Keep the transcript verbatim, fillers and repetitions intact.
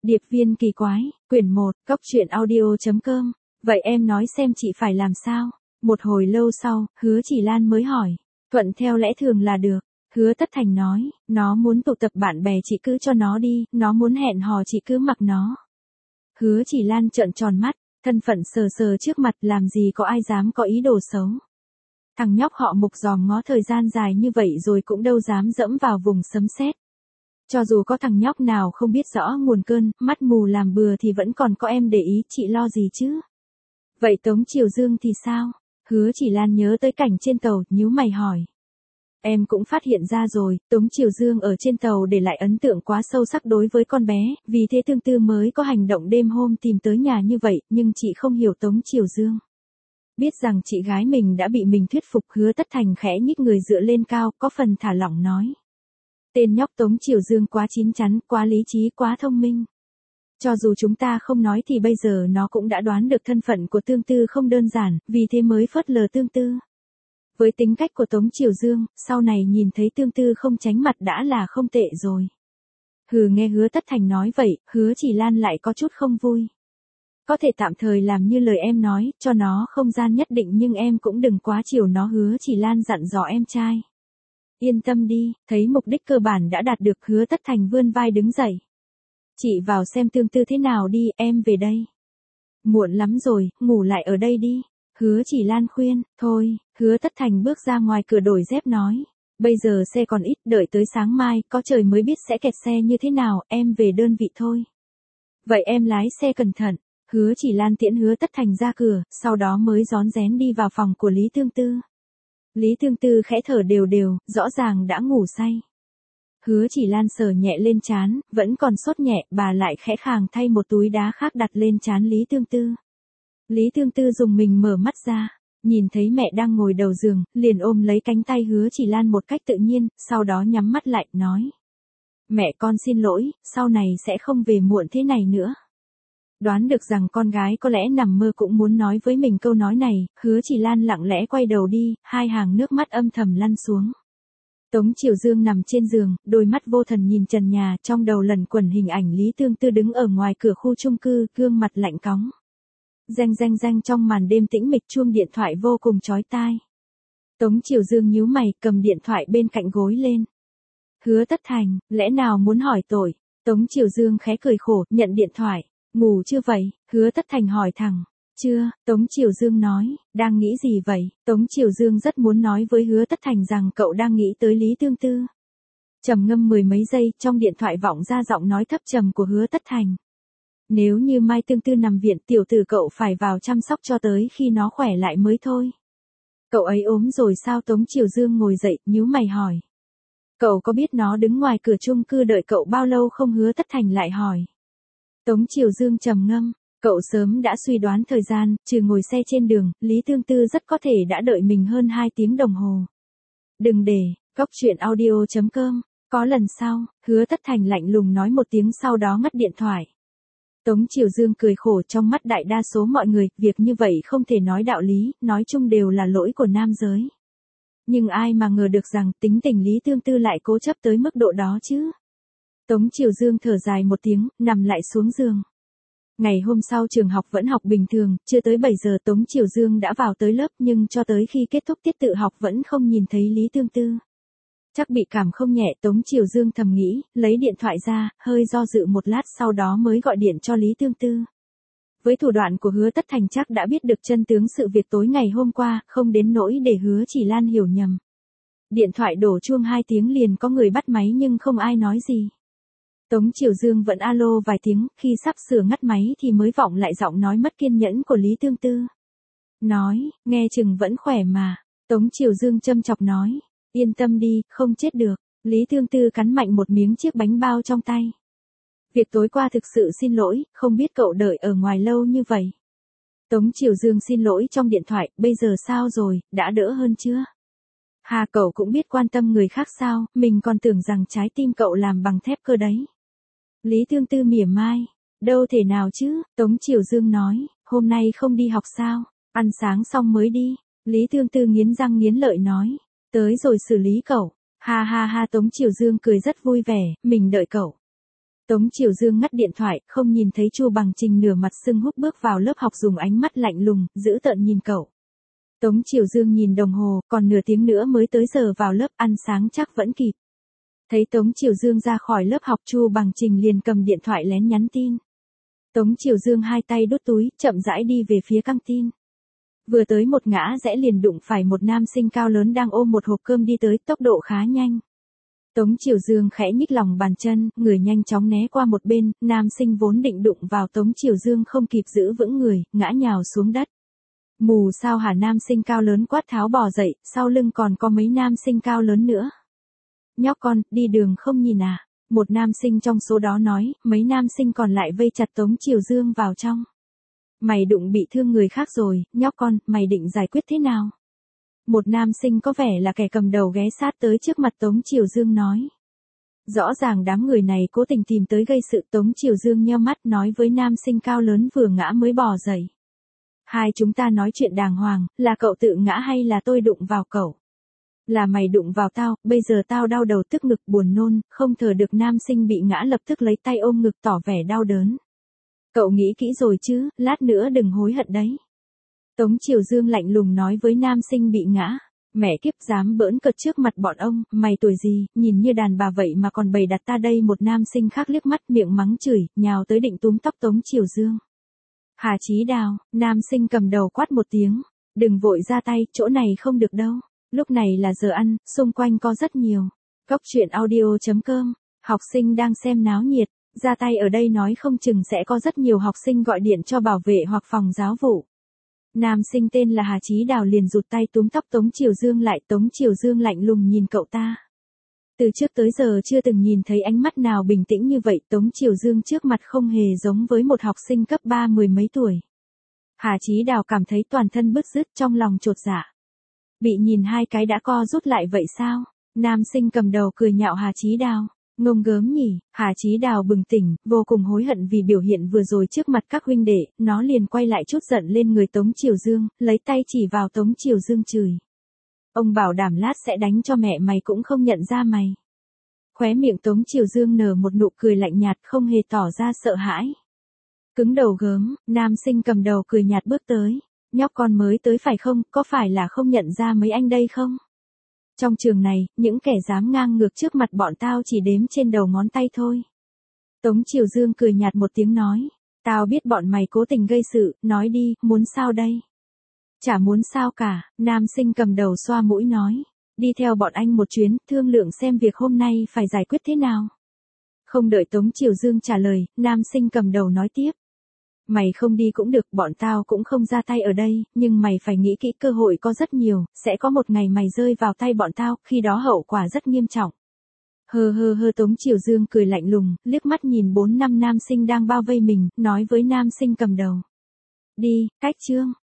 Điệp viên kỳ quái, quyển một, cốc truyện audio.com. Vậy em nói xem chị phải làm sao? Một hồi lâu sau, Hứa Chỉ Lan mới hỏi. Thuận theo lẽ thường là được. Hứa Tất Thành nói, nó muốn tụ tập bạn bè chị cứ cho nó đi, nó muốn hẹn hò chị cứ mặc nó. Hứa Chỉ Lan trợn tròn mắt, thân phận sờ sờ trước mặt làm gì có ai dám có ý đồ xấu. Thằng nhóc họ Mục dòm ngó thời gian dài như vậy rồi cũng đâu dám dẫm vào vùng sấm sét. Cho dù có thằng nhóc nào không biết rõ nguồn cơn, mắt mù làm bừa thì vẫn còn có em để ý, chị lo gì chứ? Vậy Tống Triều Dương thì sao? Hứa Chỉ Lan nhớ tới cảnh trên tàu, nhíu mày hỏi. Em cũng phát hiện ra rồi, Tống Triều Dương ở trên tàu để lại ấn tượng quá sâu sắc đối với con bé, vì thế Tương Tư mới có hành động đêm hôm tìm tới nhà như vậy, nhưng chị không hiểu Tống Triều Dương. Biết rằng chị gái mình đã bị mình thuyết phục, Hứa Tất Thành khẽ nhích người dựa lên cao, có phần thả lỏng nói. Tên nhóc Tống Triều Dương quá chín chắn, quá lý trí, quá thông minh. Cho dù chúng ta không nói thì bây giờ nó cũng đã đoán được thân phận của Tương Tư không đơn giản, vì thế mới phớt lờ Tương Tư. Với tính cách của Tống Triều Dương, sau này nhìn thấy Tương Tư không tránh mặt đã là không tệ rồi. Hừ, nghe Hứa Tất Thành nói vậy, Hứa Chỉ Lan lại có chút không vui. Có thể tạm thời làm như lời em nói, cho nó không gian nhất định nhưng em cũng đừng quá chiều nó, Hứa Chỉ Lan dặn dò em trai. Yên tâm đi, thấy mục đích cơ bản đã đạt được, Hứa Tất Thành vươn vai đứng dậy. Chị vào xem Tương Tư thế nào đi, em về đây. Muộn lắm rồi, ngủ lại ở đây đi. Hứa Chỉ Lan khuyên, thôi, Hứa Tất Thành bước ra ngoài cửa đổi dép nói. Bây giờ xe còn ít, đợi tới sáng mai, có trời mới biết sẽ kẹt xe như thế nào, em về đơn vị thôi. Vậy em lái xe cẩn thận. Hứa Chỉ Lan tiễn Hứa Tất Thành ra cửa, sau đó mới rón rén đi vào phòng của Lý Tương Tư. Lý Tương Tư khẽ thở đều đều, rõ ràng đã ngủ say. Hứa Chỉ Lan sờ nhẹ lên trán, vẫn còn sốt nhẹ, bà lại khẽ khàng thay một túi đá khác đặt lên trán Lý Tương Tư. Lý Tương Tư dùng mình mở mắt ra, nhìn thấy mẹ đang ngồi đầu giường, liền ôm lấy cánh tay Hứa Chỉ Lan một cách tự nhiên, sau đó nhắm mắt lại, nói. Mẹ con xin lỗi, sau này sẽ không về muộn thế này nữa. Đoán được rằng con gái có lẽ nằm mơ cũng muốn nói với mình câu nói này, Hứa Chỉ Lan lặng lẽ quay đầu đi, hai hàng nước mắt âm thầm lăn xuống. Tống Triều Dương nằm trên giường, đôi mắt vô thần nhìn trần nhà, trong đầu lẩn quẩn hình ảnh Lý Tương Tư đứng ở ngoài cửa khu chung cư, gương mặt lạnh cóng. Reng reng reng trong màn đêm tĩnh mịch, chuông điện thoại vô cùng chói tai. Tống Triều Dương nhíu mày, cầm điện thoại bên cạnh gối lên. Hứa Tất Thành, lẽ nào muốn hỏi tội? Tống Triều Dương khẽ cười khổ, nhận điện thoại. Ngủ chưa vậy? Hứa Tất Thành hỏi thẳng. Chưa, Tống Triều Dương nói, đang nghĩ gì vậy? Tống Triều Dương rất muốn nói với Hứa Tất Thành rằng cậu đang nghĩ tới Lý Tương Tư. Trầm ngâm mười mấy giây, trong điện thoại vọng ra giọng nói thấp trầm của Hứa Tất Thành. Nếu như mai Tương Tư nằm viện, tiểu tử cậu phải vào chăm sóc cho tới khi nó khỏe lại mới thôi. Cậu ấy ốm rồi sao? Tống Triều Dương ngồi dậy, nhíu mày hỏi. Cậu có biết nó đứng ngoài cửa chung cư đợi cậu bao lâu không? Hứa Tất Thành lại hỏi. Tống Triều Dương trầm ngâm, cậu sớm đã suy đoán thời gian, trừ ngồi xe trên đường, Lý Tương Tư rất có thể đã đợi mình hơn hai tiếng đồng hồ. Đừng để, cốc truyện audio.com, có lần sau, Hứa Tất Thành lạnh lùng nói một tiếng sau đó ngắt điện thoại. Tống Triều Dương cười khổ, trong mắt đại đa số mọi người, việc như vậy không thể nói đạo lý, nói chung đều là lỗi của nam giới. Nhưng ai mà ngờ được rằng tính tình Lý Tương Tư lại cố chấp tới mức độ đó chứ. Tống Triều Dương thở dài một tiếng, nằm lại xuống giường. Ngày hôm sau trường học vẫn học bình thường, chưa tới bảy giờ Tống Triều Dương đã vào tới lớp nhưng cho tới khi kết thúc tiết tự học vẫn không nhìn thấy Lý Tương Tư. Chắc bị cảm không nhẹ, Tống Triều Dương thầm nghĩ, lấy điện thoại ra, hơi do dự một lát sau đó mới gọi điện cho Lý Tương Tư. Với thủ đoạn của Hứa Tất Thành chắc đã biết được chân tướng sự việc tối ngày hôm qua, không đến nỗi để Hứa Chỉ Lan hiểu nhầm. Điện thoại đổ chuông hai tiếng liền có người bắt máy nhưng không ai nói gì. Tống Triều Dương vẫn alo vài tiếng, khi sắp sửa ngắt máy thì mới vọng lại giọng nói mất kiên nhẫn của Lý Tương Tư. Nói, nghe chừng vẫn khỏe mà. Tống Triều Dương châm chọc nói, yên tâm đi, không chết được. Lý Tương Tư cắn mạnh một miếng chiếc bánh bao trong tay. Việc tối qua thực sự xin lỗi, không biết cậu đợi ở ngoài lâu như vậy. Tống Triều Dương xin lỗi trong điện thoại, bây giờ sao rồi, đã đỡ hơn chưa? Hà, cậu cũng biết quan tâm người khác sao, mình còn tưởng rằng trái tim cậu làm bằng thép cơ đấy. Lý Tương Tư mỉa mai, đâu thể nào chứ, Tống Triều Dương nói, hôm nay không đi học sao, ăn sáng xong mới đi. Lý Tương Tư nghiến răng nghiến lợi nói, tới rồi xử lý cậu. Ha ha ha, Tống Triều Dương cười rất vui vẻ, mình đợi cậu. Tống Triều Dương ngắt điện thoại, không nhìn thấy Chu Bằng Trình nửa mặt sưng húp bước vào lớp học dùng ánh mắt lạnh lùng, dữ tợn nhìn cậu. Tống Triều Dương nhìn đồng hồ, còn nửa tiếng nữa mới tới giờ vào lớp, ăn sáng chắc vẫn kịp. Thấy Tống Triều Dương ra khỏi lớp học, Chu Bằng Trình liền cầm điện thoại lén nhắn tin. Tống Triều Dương hai tay đút túi, chậm rãi đi về phía căng tin. Vừa tới một ngã rẽ liền đụng phải một nam sinh cao lớn đang ôm một hộp cơm đi tới, tốc độ khá nhanh. Tống Triều Dương khẽ nhích lòng bàn chân, người nhanh chóng né qua một bên, nam sinh vốn định đụng vào Tống Triều Dương không kịp giữ vững người, ngã nhào xuống đất. Mù sao hả, nam sinh cao lớn quát tháo bò dậy, sau lưng còn có mấy nam sinh cao lớn nữa. Nhóc con, đi đường không nhìn à? Một nam sinh trong số đó nói, mấy nam sinh còn lại vây chặt Tống Triều Dương vào trong. Mày đụng bị thương người khác rồi, nhóc con, mày định giải quyết thế nào? Một nam sinh có vẻ là kẻ cầm đầu ghé sát tới trước mặt Tống Triều Dương nói. Rõ ràng đám người này cố tình tìm tới gây sự. Tống Triều Dương nheo mắt nói với nam sinh cao lớn vừa ngã mới bò dậy. Hai chúng ta nói chuyện đàng hoàng, là cậu tự ngã hay là tôi đụng vào cậu? Là mày đụng vào tao, bây giờ tao đau đầu tức ngực buồn nôn, không thở được. Nam sinh bị ngã lập tức lấy tay ôm ngực tỏ vẻ đau đớn. Cậu nghĩ kỹ rồi chứ, lát nữa đừng hối hận đấy. Tống Triều Dương lạnh lùng nói với nam sinh bị ngã. Mẹ kiếp, dám bỡn cợt trước mặt bọn ông, mày tuổi gì, nhìn như đàn bà vậy mà còn bày đặt ta đây. Một nam sinh khác liếc mắt miệng mắng chửi, nhào tới định túm tóc Tống Triều Dương. Hà Chí Đào, nam sinh cầm đầu quát một tiếng. Đừng vội ra tay, chỗ này không được đâu. Lúc này là giờ ăn, xung quanh có rất nhiều. Cốc truyện audio chấm com, học sinh đang xem náo nhiệt. Ra tay ở đây nói không chừng sẽ có rất nhiều học sinh gọi điện cho bảo vệ hoặc phòng giáo vụ. Nam sinh tên là Hà Chí Đào liền rụt tay túm tóc Tống Triều Dương lại. Tống Triều Dương lạnh lùng nhìn cậu ta. Từ trước tới giờ chưa từng nhìn thấy ánh mắt nào bình tĩnh như vậy. Tống Triều Dương trước mặt không hề giống với một học sinh cấp ba mười mấy tuổi. Hà Chí Đào cảm thấy toàn thân bứt rứt, trong lòng chột dạ. Bị nhìn hai cái đã co rút lại vậy sao? Nam sinh cầm đầu cười nhạo Hà Chí Đào. Ngông gớm nhỉ. Hà Chí Đào bừng tỉnh, vô cùng hối hận vì biểu hiện vừa rồi trước mặt các huynh đệ, nó liền quay lại trút giận lên người Tống Triều Dương, lấy tay chỉ vào Tống Triều Dương chửi. Ông bảo đảm lát sẽ đánh cho mẹ mày cũng không nhận ra mày. Khóe miệng Tống Triều Dương nở một nụ cười lạnh nhạt, không hề tỏ ra sợ hãi. Cứng đầu gớm, nam sinh cầm đầu cười nhạt bước tới. Nhóc con mới tới phải không, có phải là không nhận ra mấy anh đây không? Trong trường này, những kẻ dám ngang ngược trước mặt bọn tao chỉ đếm trên đầu ngón tay thôi. Tống Triều Dương cười nhạt một tiếng nói. Tao biết bọn mày cố tình gây sự, nói đi, muốn sao đây? Chả muốn sao cả, nam sinh cầm đầu xoa mũi nói. Đi theo bọn anh một chuyến, thương lượng xem việc hôm nay phải giải quyết thế nào. Không đợi Tống Triều Dương trả lời, nam sinh cầm đầu nói tiếp. Mày không đi cũng được, bọn tao cũng không ra tay ở đây, nhưng mày phải nghĩ kỹ, cơ hội có rất nhiều, sẽ có một ngày mày rơi vào tay bọn tao, khi đó hậu quả rất nghiêm trọng. Hơ hơ hơ. Tống Triều Dương cười lạnh lùng, liếc mắt nhìn bốn năm nam sinh đang bao vây mình, nói với nam sinh cầm đầu. Đi, cách chương.